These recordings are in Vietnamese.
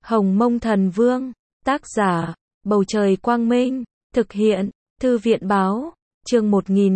Hồng Mông Thần Vương, tác giả, Bầu Trời Quang Minh, thực hiện, Thư viện Báo, chương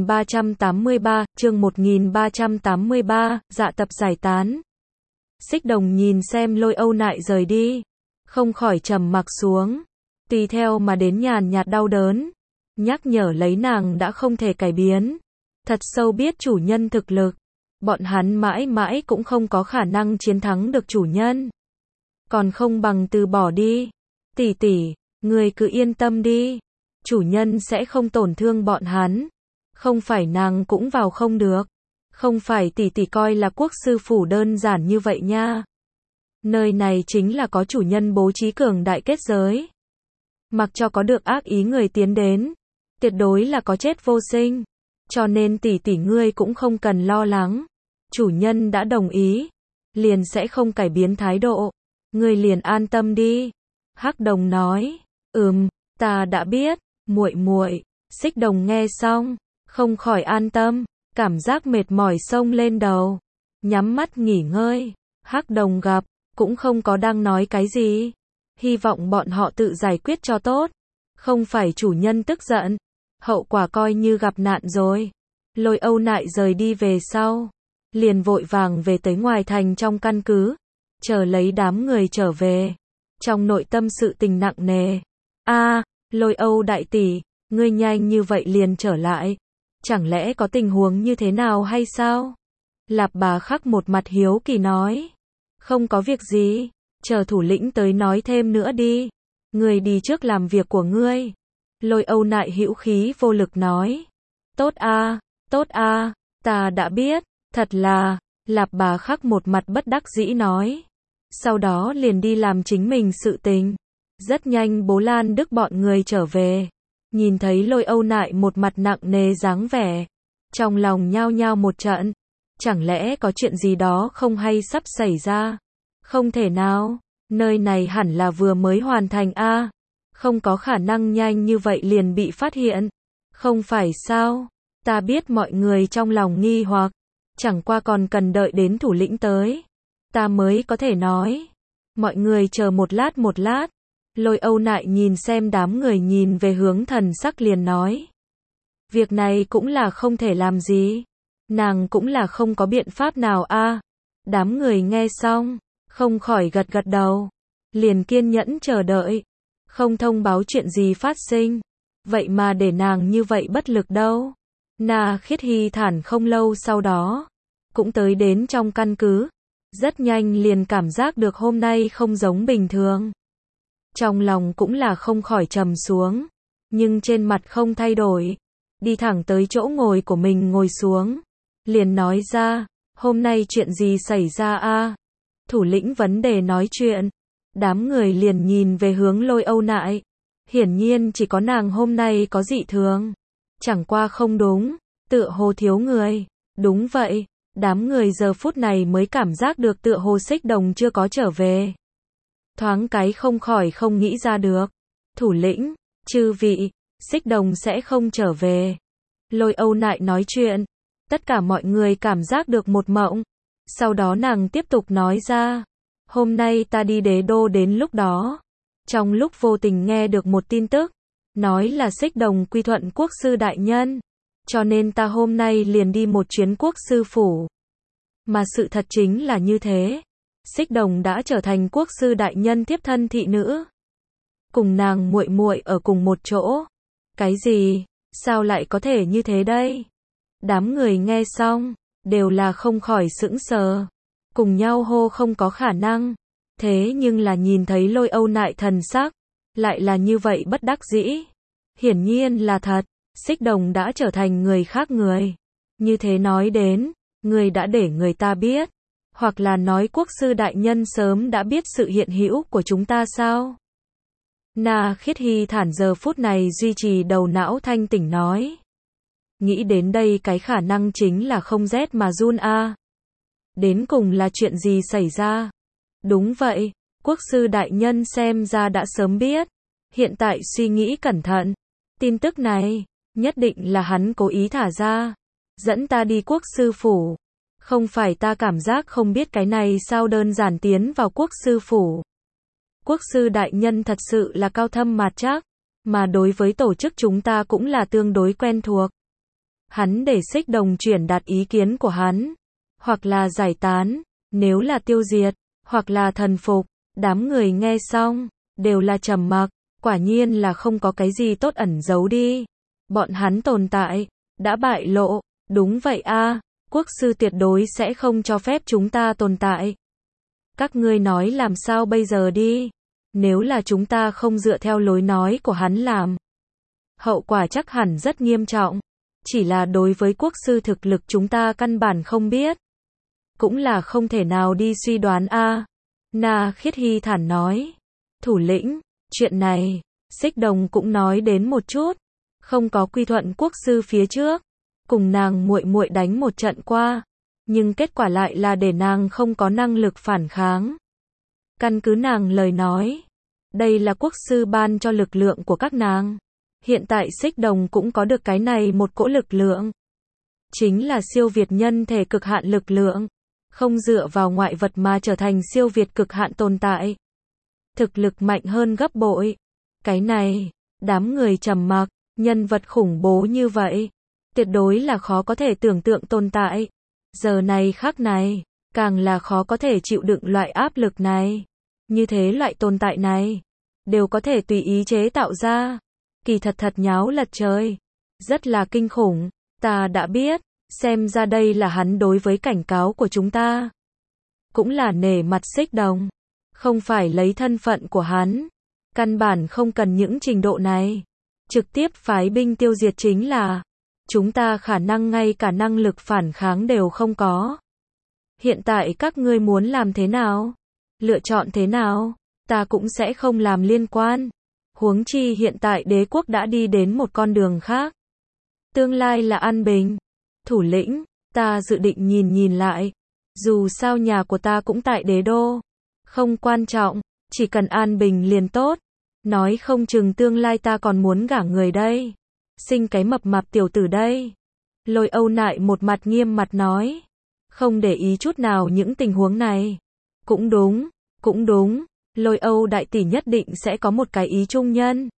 1383, dạ tập giải tán. Xích Đồng nhìn xem Lôi Âu Nại rời đi, không khỏi trầm mặc xuống, tùy theo mà đến nhàn nhạt đau đớn, nhắc nhở lấy nàng đã không thể cải biến, thật sâu biết chủ nhân thực lực, bọn hắn mãi mãi cũng không có khả năng chiến thắng được chủ nhân. Còn không bằng từ bỏ đi. Tỷ tỷ, người cứ yên tâm đi. Chủ nhân sẽ không tổn thương bọn hắn. Không phải nàng cũng vào không được. Không phải tỷ tỷ coi là quốc sư phủ đơn giản như vậy nha. Nơi này chính là có chủ nhân bố trí cường đại kết giới. Mặc cho có được ác ý người tiến đến, tuyệt đối là có chết vô sinh. Cho nên tỷ tỷ ngươi cũng không cần lo lắng. Chủ nhân đã đồng ý, liền sẽ không cải biến thái độ. Ngươi liền an tâm đi. Hắc Đồng nói, ta đã biết, muội muội. Xích Đồng nghe xong, không khỏi an tâm, cảm giác mệt mỏi xông lên đầu, nhắm mắt nghỉ ngơi. Hắc Đồng gặp, cũng không có đang nói cái gì, hy vọng bọn họ tự giải quyết cho tốt, không phải chủ nhân tức giận, hậu quả coi như gặp nạn rồi. Lôi Âu Nại rời đi về sau, liền vội vàng về tới ngoài thành trong căn cứ, chờ lấy đám người trở về. Trong nội tâm sự tình nặng nề. Lôi Âu đại tỷ, ngươi nhanh như vậy liền trở lại. Chẳng lẽ có tình huống như thế nào hay sao? Lạp Bà Khắc một mặt hiếu kỳ nói. Không có việc gì, chờ thủ lĩnh tới nói thêm nữa đi. Ngươi đi trước làm việc của ngươi. Lôi Âu Nại hữu khí vô lực nói. Tốt a, ta đã biết, thật là. Lạp Bà Khắc một mặt bất đắc dĩ nói. Sau đó liền đi làm chính mình sự tình. Rất nhanh Bố Lan Đức bọn người trở về. Nhìn thấy Lôi Âu Nại một mặt nặng nề dáng vẻ. Trong lòng nhao nhao một trận. Chẳng lẽ có chuyện gì đó không hay sắp xảy ra? Không thể nào. Nơi này hẳn là vừa mới hoàn thành a. Không có khả năng nhanh như vậy liền bị phát hiện. Không phải sao? Ta biết mọi người trong lòng nghi hoặc. Chẳng qua còn cần đợi đến thủ lĩnh tới, ta mới có thể nói. Mọi người chờ một lát. Lôi Âu Nại nhìn xem đám người nhìn về hướng Thần Sắc liền nói. Việc này cũng là không thể làm gì. Nàng cũng là không có biện pháp nào a. Đám người nghe xong, không khỏi gật gật đầu. Liền kiên nhẫn chờ đợi. Không thông báo chuyện gì phát sinh. Vậy mà để nàng như vậy bất lực đâu. Na Khiết Hy Thản không lâu sau đó cũng tới đến trong căn cứ, rất nhanh liền cảm giác được hôm nay không giống bình thường. Trong lòng cũng là không khỏi trầm xuống, nhưng trên mặt không thay đổi, đi thẳng tới chỗ ngồi của mình ngồi xuống, liền nói ra, hôm nay chuyện gì xảy ra a? Thủ lĩnh vấn đề nói chuyện, đám người liền nhìn về hướng Lôi Âu Nại, hiển nhiên chỉ có nàng hôm nay có dị thường. Chẳng qua không đúng, tựa hồ thiếu người. Đúng vậy, đám người giờ phút này mới cảm giác được tựa hồ Xích Đồng chưa có trở về. Thoáng cái không khỏi không nghĩ ra được. Thủ lĩnh, chư vị, Xích Đồng sẽ không trở về. Lôi Âu Nại nói chuyện, tất cả mọi người cảm giác được một mộng. Sau đó nàng tiếp tục nói ra, hôm nay ta đi đế đô đến lúc đó. Trong lúc vô tình nghe được một tin tức, nói là Xích Đồng quy thuận quốc sư đại nhân, cho nên ta hôm nay liền đi một chuyến quốc sư phủ. Mà sự thật chính là như thế, Xích Đồng đã trở thành quốc sư đại nhân tiếp thân thị nữ, cùng nàng muội muội ở cùng một chỗ. Cái gì? Sao lại có thể như thế đây? Đám người nghe xong, đều là không khỏi sững sờ, cùng nhau hô không có khả năng. Thế nhưng là nhìn thấy Lôi Âu Nại thần sắc, lại là như vậy bất đắc dĩ. Hiển nhiên là thật, Xích Đồng đã trở thành người khác người. Như thế nói đến, người đã để người ta biết, hoặc là nói quốc sư đại nhân sớm đã biết sự hiện hữu của chúng ta sao? Na Khiết Hy Thản giờ phút này duy trì đầu não thanh tỉnh nói. Nghĩ đến đây cái khả năng chính là không rét mà run a. Đến cùng là chuyện gì xảy ra? Đúng vậy, quốc sư đại nhân xem ra đã sớm biết. Hiện tại suy nghĩ cẩn thận, tin tức này, nhất định là hắn cố ý thả ra, dẫn ta đi quốc sư phủ. Không phải ta cảm giác không biết cái này sao đơn giản tiến vào quốc sư phủ. Quốc sư đại nhân thật sự là cao thâm mạt trắc, mà đối với tổ chức chúng ta cũng là tương đối quen thuộc. Hắn để Xích Đồng chuyển đạt ý kiến của hắn, hoặc là giải tán, nếu là tiêu diệt, hoặc là thần phục. Đám người nghe xong, đều là trầm mặc, quả nhiên là không có cái gì tốt ẩn giấu đi. Bọn hắn tồn tại, đã bại lộ, đúng vậy a, quốc sư tuyệt đối sẽ không cho phép chúng ta tồn tại. Các ngươi nói làm sao bây giờ đi, nếu là chúng ta không dựa theo lối nói của hắn làm, hậu quả chắc hẳn rất nghiêm trọng, chỉ là đối với quốc sư thực lực chúng ta căn bản không biết, cũng là không thể nào đi suy đoán a. Na Khiết Hy thản nói, thủ lĩnh, chuyện này, Xích Đồng cũng nói đến một chút, không có quy thuận quốc sư phía trước, cùng nàng muội muội đánh một trận qua, nhưng kết quả lại là để nàng không có năng lực phản kháng. Căn cứ nàng lời nói, đây là quốc sư ban cho lực lượng của các nàng. Hiện tại Xích Đồng cũng có được cái này một cỗ lực lượng, chính là siêu việt nhân thể cực hạn lực lượng, không dựa vào ngoại vật mà trở thành siêu việt cực hạn tồn tại. Thực lực mạnh hơn gấp bội. Cái này, đám người trầm mặc, nhân vật khủng bố như vậy, tuyệt đối là khó có thể tưởng tượng tồn tại. Giờ này khắc này, càng là khó có thể chịu đựng loại áp lực này. Như thế loại tồn tại này, đều có thể tùy ý chế tạo ra. Kỳ thật nháo lật trời. Rất là kinh khủng, ta đã biết, xem ra đây là hắn đối với cảnh cáo của chúng ta. Cũng là nể mặt Xích Đồng, không phải lấy thân phận của hắn. Căn bản không cần những trình độ này. Trực tiếp phái binh tiêu diệt chính là, chúng ta khả năng ngay cả năng lực phản kháng đều không có. Hiện tại các ngươi muốn làm thế nào? Lựa chọn thế nào? Ta cũng sẽ không làm liên quan. Huống chi hiện tại đế quốc đã đi đến một con đường khác. Tương lai là an bình. Thủ lĩnh, ta dự định nhìn lại. Dù sao nhà của ta cũng tại đế đô. Không quan trọng, chỉ cần an bình liền tốt. Nói không chừng tương lai ta còn muốn gả người đây. Sinh cái mập mạp tiểu tử đây. Lôi Âu Nại một mặt nghiêm mặt nói. Không để ý chút nào những tình huống này. Cũng đúng. Lôi Âu đại tỷ nhất định sẽ có một cái ý trung nhân.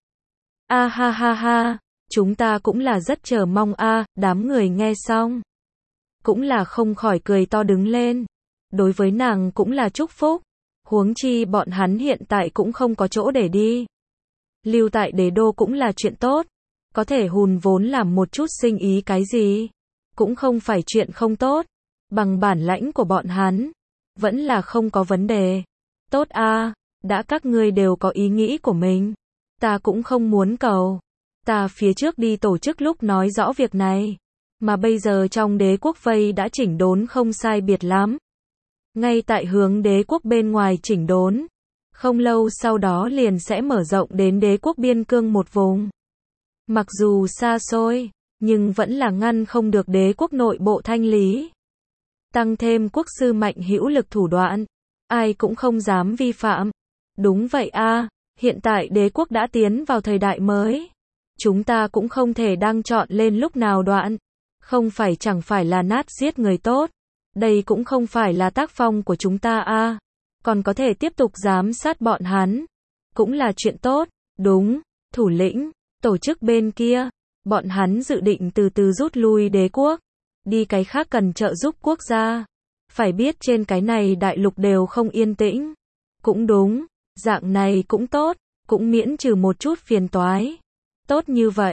A ha ha ha, chúng ta cũng là rất chờ mong a. Đám người nghe xong, cũng là không khỏi cười to đứng lên. Đối với nàng cũng là chúc phúc. Huống chi bọn hắn hiện tại cũng không có chỗ để đi. Lưu tại đế đô cũng là chuyện tốt. Có thể hùn vốn làm một chút sinh ý cái gì, cũng không phải chuyện không tốt. Bằng bản lãnh của bọn hắn, vẫn là không có vấn đề. Tốt a, đã các ngươi đều có ý nghĩ của mình, ta cũng không muốn cầu. Ta phía trước đi tổ chức lúc nói rõ việc này, mà bây giờ trong đế quốc vây đã chỉnh đốn không sai biệt lắm. Ngay tại hướng đế quốc bên ngoài chỉnh đốn, không lâu sau đó liền sẽ mở rộng đến đế quốc biên cương một vùng. Mặc dù xa xôi, nhưng vẫn là ngăn không được đế quốc nội bộ thanh lý. Tăng thêm quốc sư mạnh hữu lực thủ đoạn, ai cũng không dám vi phạm. Đúng vậy a, hiện tại đế quốc đã tiến vào thời đại mới. Chúng ta cũng không thể đang chọn lên lúc nào đoạn. Không phải chẳng phải là nát giết người tốt. Đây cũng không phải là tác phong của chúng ta a. Còn có thể tiếp tục giám sát bọn hắn. Cũng là chuyện tốt, đúng, thủ lĩnh. Tổ chức bên kia, bọn hắn dự định từ từ rút lui đế quốc, đi cái khác cần trợ giúp quốc gia. Phải biết trên cái này đại lục đều không yên tĩnh. Cũng đúng, dạng này cũng tốt, cũng miễn trừ một chút phiền toái. Tốt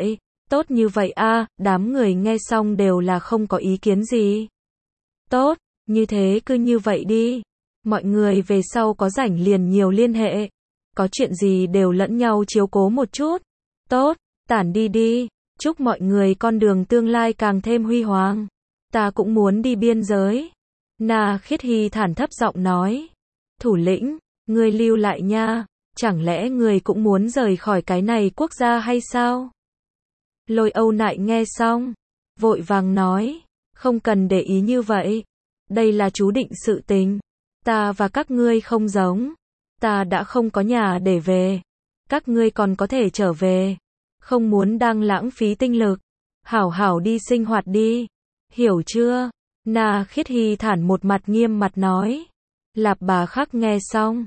như vậy a, đám người nghe xong đều là không có ý kiến gì. Tốt, như thế cứ như vậy đi. Mọi người về sau có rảnh liền nhiều liên hệ. Có chuyện gì đều lẫn nhau chiếu cố một chút. Tốt, tản đi, chúc mọi người con đường tương lai càng thêm huy hoàng. Ta cũng muốn đi biên giới. Na Khiết Hy thản thấp giọng nói. Thủ lĩnh, ngươi lưu lại nha, chẳng lẽ ngươi cũng muốn rời khỏi cái này quốc gia hay sao? Lôi Âu Nại nghe xong, vội vàng nói, không cần để ý như vậy. Đây là chú định sự tình. Ta và các ngươi không giống. Ta đã không có nhà để về. Các ngươi còn có thể trở về. Không muốn đang lãng phí tinh lực. Hảo hảo đi sinh hoạt đi. Hiểu chưa? Na Khiết Hy thản một mặt nghiêm mặt nói. Lạp Bà Khắc nghe xong,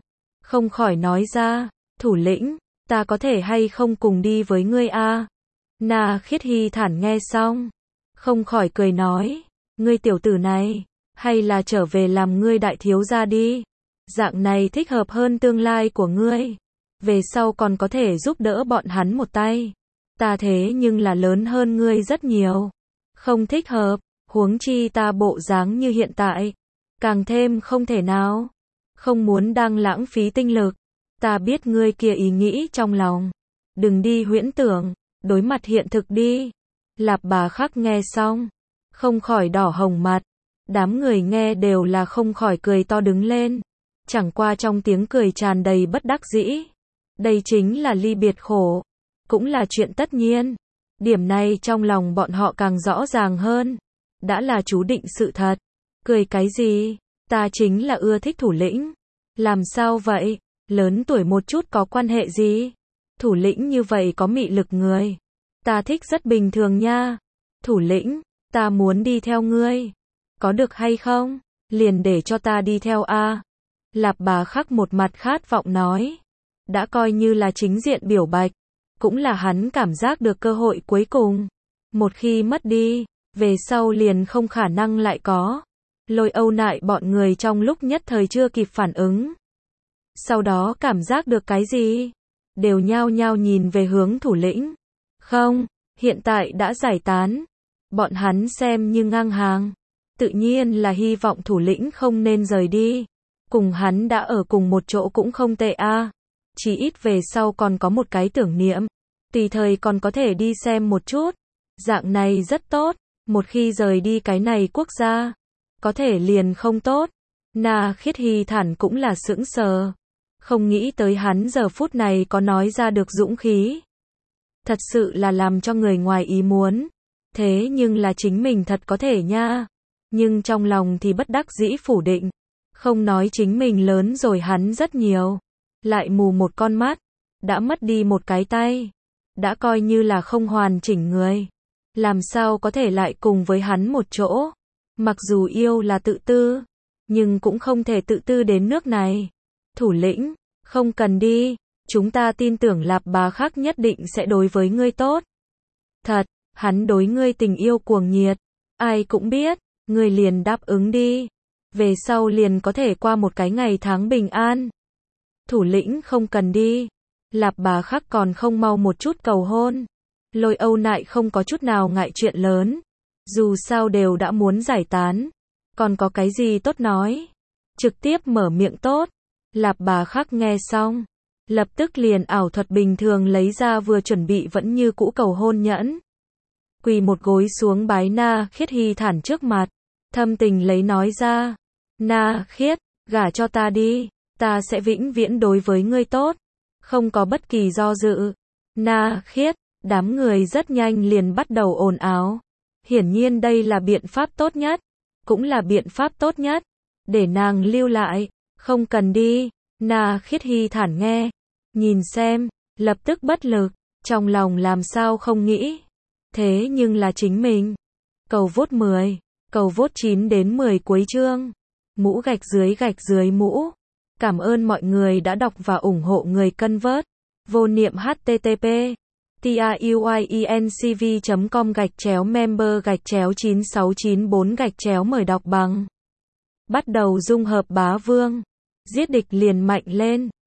không khỏi nói ra, thủ lĩnh, ta có thể hay không cùng đi với ngươi a? Na Khiết Hy thản nghe xong, không khỏi cười nói, ngươi tiểu tử này, hay là trở về làm ngươi đại thiếu gia đi, dạng này thích hợp hơn tương lai của ngươi, về sau còn có thể giúp đỡ bọn hắn một tay, ta thế nhưng là lớn hơn ngươi rất nhiều, không thích hợp, huống chi ta bộ dáng như hiện tại, càng thêm không thể nào, không muốn đang lãng phí tinh lực, ta biết ngươi kia ý nghĩ trong lòng, đừng đi huyễn tưởng, đối mặt hiện thực đi. Lạp Bà Khắc nghe xong, không khỏi đỏ hồng mặt, đám người nghe đều là không khỏi cười to đứng lên, chẳng qua trong tiếng cười tràn đầy bất đắc dĩ. Đây chính là ly biệt khổ, cũng là chuyện tất nhiên. Điểm này trong lòng bọn họ càng rõ ràng hơn, đã là chú định sự thật. Cười cái gì, ta chính là ưa thích thủ lĩnh. Làm sao vậy, lớn tuổi một chút có quan hệ gì? Thủ lĩnh như vậy có mị lực người, ta thích rất bình thường nha. Thủ lĩnh, ta muốn đi theo ngươi, có được hay không? Liền để cho ta đi theo a. Lạp Bà Khắc một mặt khát vọng nói, đã coi như là chính diện biểu bạch, cũng là hắn cảm giác được cơ hội cuối cùng. Một khi mất đi, về sau liền không khả năng lại có. Lôi Âu Nại bọn người trong lúc nhất thời chưa kịp phản ứng. Sau đó cảm giác được cái gì? Đều nhao nhao nhìn về hướng thủ lĩnh. Không, hiện tại đã giải tán. Bọn hắn xem như ngang hàng. Tự nhiên là hy vọng thủ lĩnh không nên rời đi. Cùng hắn đã ở cùng một chỗ cũng không tệ a. Chỉ ít về sau còn có một cái tưởng niệm. Tùy thời còn có thể đi xem một chút. Dạng này rất tốt. Một khi rời đi cái này quốc gia, có thể liền không tốt. Na Khiết Hy thản cũng là sững sờ. Không nghĩ tới hắn giờ phút này có nói ra được dũng khí. Thật sự là làm cho người ngoài ý muốn. Thế nhưng là chính mình thật có thể nha. Nhưng trong lòng thì bất đắc dĩ phủ định. Không nói chính mình lớn rồi hắn rất nhiều. Lại mù một con mắt. Đã mất đi một cái tay. Đã coi như là không hoàn chỉnh người. Làm sao có thể lại cùng với hắn một chỗ. Mặc dù yêu là tự tư, nhưng cũng không thể tự tư đến nước này. Thủ lĩnh, không cần đi. Chúng ta tin tưởng Lạp Bà Khắc nhất định sẽ đối với ngươi tốt. Thật, hắn đối ngươi tình yêu cuồng nhiệt. Ai cũng biết, ngươi liền đáp ứng đi. Về sau liền có thể qua một cái ngày tháng bình an. Thủ lĩnh không cần đi. Lạp Bà Khắc còn không mau một chút cầu hôn. Lôi Âu Nại không có chút nào ngại chuyện lớn. Dù sao đều đã muốn giải tán. Còn có cái gì tốt nói. Trực tiếp mở miệng tốt. Lạp Bà Khắc nghe xong. Lập tức liền ảo thuật bình thường lấy ra vừa chuẩn bị vẫn như cũ cầu hôn nhẫn. Quỳ một gối xuống bái Na Khiết Hy thản trước mặt. Thâm tình lấy nói ra. Na Khiết, gả cho ta đi. Ta sẽ vĩnh viễn đối với ngươi tốt. Không có bất kỳ do dự. Na Khiết, đám người rất nhanh liền bắt đầu ồn ào. Hiển nhiên đây là biện pháp tốt nhất. Cũng là biện pháp tốt nhất. Để nàng lưu lại. Không cần đi. Na Khiết Hy thản nghe. Nhìn xem. Lập tức bất lực. Trong lòng làm sao không nghĩ. Thế nhưng là chính mình. Cầu vote 10. Cầu vote 9 đến 10 cuối chương. Mũ gạch dưới mũ. Cảm ơn mọi người đã đọc và ủng hộ người cân vớt. Vô niệm http truyencv.com/member/9694 mời đọc bằng. Bắt đầu dung hợp bá vương. Giết địch liền mạnh lên.